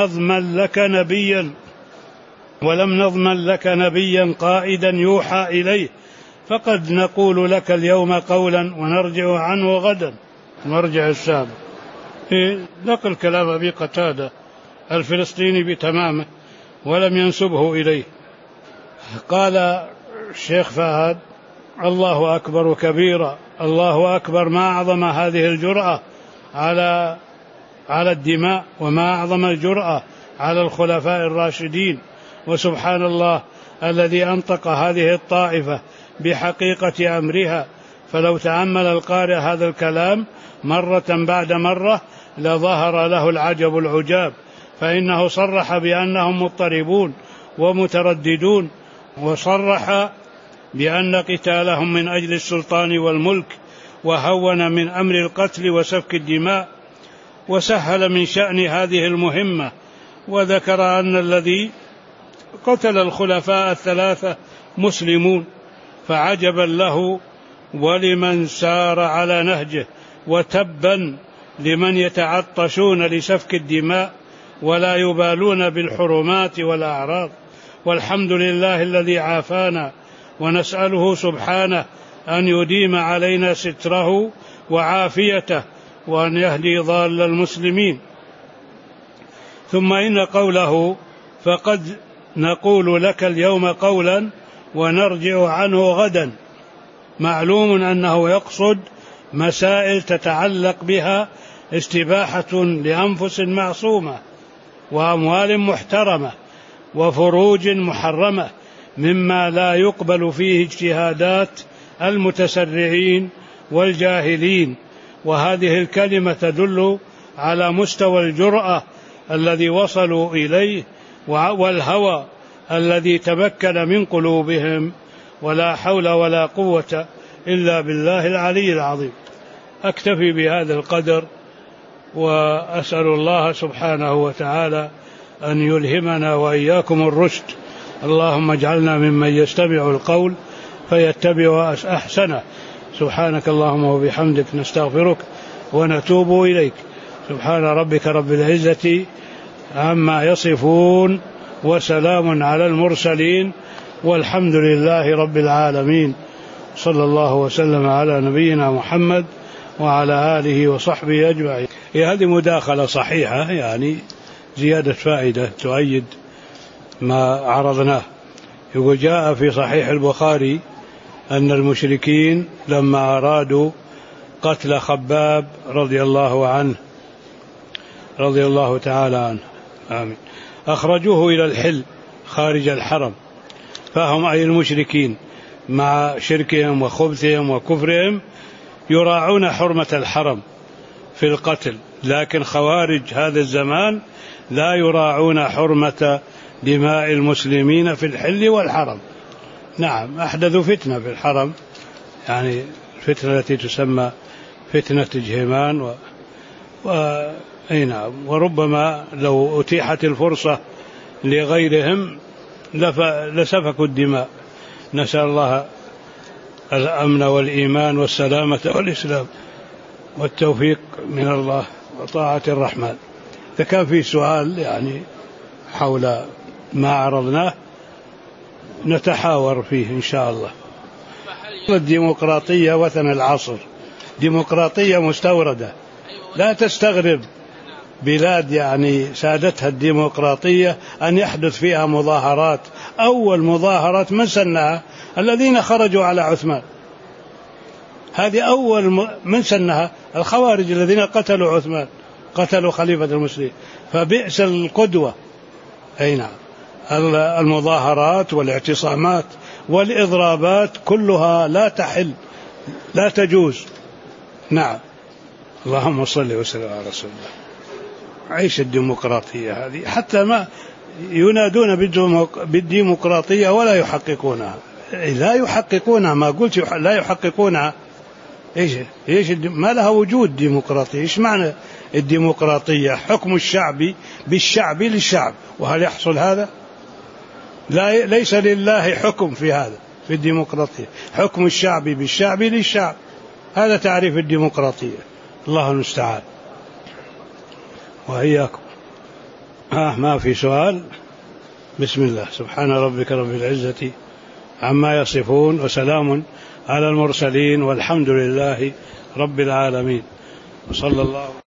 نضمن لك نبيا قائدا يوحى إليه، فقد نقول لك اليوم قولا ونرجع عنه غدا. مرجع السابق نقل كلام أبي قتادة الفلسطيني بتمامه ولم ينسبه إليه. قال الشيخ فهد: الله أكبر كبيرا، الله أكبر، ما أعظم هذه الجرأة على الدماء، وما أعظم الجرأة على الخلفاء الراشدين، وسبحان الله الذي أنطق هذه الطائفة بحقيقة أمرها. فلو تأمل القارئ هذا الكلام مرة بعد مرة لظهر له العجب العجاب، فإنه صرح بأنهم مضطربون ومترددون، وصرح بأن قتالهم من أجل السلطان والملك، وهون من أمر القتل وسفك الدماء، وسهل من شأن هذه المهمة، وذكر أن الذي قتل الخلفاء الثلاثة مسلمون، فعجبا له ولمن سار على نهجه، وتبا لمن يتعطشون لسفك الدماء ولا يبالون بالحرمات والأعراض. والحمد لله الذي عافانا، ونسأله سبحانه أن يديم علينا ستره وعافيته، وأن يهدي ضال المسلمين. ثم إن قوله فقد نقول لك اليوم قولا ونرجع عنه غدا، معلوم أنه يقصد مسائل تتعلق بها استباحة لأنفس معصومة، وأموال محترمة، وفروج محرمة، مما لا يقبل فيه اجتهادات المتسرعين والجاهلين. وهذه الكلمة تدل على مستوى الجرأة الذي وصلوا إليه، والهوى الذي تمكن من قلوبهم، ولا حول ولا قوة إلا بالله العلي العظيم. أكتفي بهذا القدر، وأسأل الله سبحانه وتعالى أن يلهمنا وإياكم الرشد. اللهم اجعلنا ممن يستمع القول فيتبع أحسنه. سبحانك اللهم وبحمدك نستغفرك ونتوب إليك. سبحان ربك رب العزة عما يصفون، وسلام على المرسلين، والحمد لله رب العالمين. صلى الله وسلم على نبينا محمد وعلى آله وصحبه أجمعين. هذه مداخلة صحيحة، يعني زيادة فائدة تؤيد ما عرضناه. يقول جاء في صحيح البخاري أن المشركين لما أرادوا قتل خباب رضي الله تعالى عنه، آمين، أخرجوه إلى الحل خارج الحرم، فهم أي المشركين مع شركهم وخبثهم وكفرهم يراعون حرمة الحرم في القتل، لكن خوارج هذا الزمان لا يراعون حرمة دماء المسلمين في الحل والحرم. نعم، أحدثوا فتنة في الحرم، يعني الفتنة التي تسمى فتنة جهيمان نعم، وربما لو أتيحت الفرصة لغيرهم لسفكوا الدماء. نسأل الله الأمن والإيمان والسلامة والإسلام والتوفيق من الله وطاعة الرحمن. إذا كان في سؤال يعني حول ما عرضناه نتحاور فيه إن شاء الله. الديمقراطية وثن العصر، ديمقراطية مستوردة، لا تستغرب بلاد يعني سادتها الديمقراطية أن يحدث فيها مظاهرات. أول مظاهرات من سنها؟ الذين خرجوا على عثمان، هذه أول من سنها الخوارج الذين قتلوا عثمان، قتلوا خليفة المسلمين، فبئس القدوة. أي نعم، المظاهرات والاعتصامات والإضرابات كلها لا تحل، لا تجوز. نعم، اللهم صل وسلم على رسول الله. عيش الديمقراطية هذه، حتى ما ينادون بالديمقراطية ولا يحققونها، لا يحققونها، ما قلت لا يحققونها. إيش ما لها وجود ديمقراطية؟ إيش معنى الديمقراطية؟ حكم الشعب بالشعب للشعب، وهل يحصل هذا؟ ليس لله حكم في هذا، في الديمقراطية حكم الشعب بالشعب للشعب، هذا تعريف الديمقراطية. الله المستعان وإياكم. ما في سؤال؟ بسم الله. سبحان ربك رب العزة عما يصفون، وسلام على المرسلين، والحمد لله رب العالمين، وصلى الله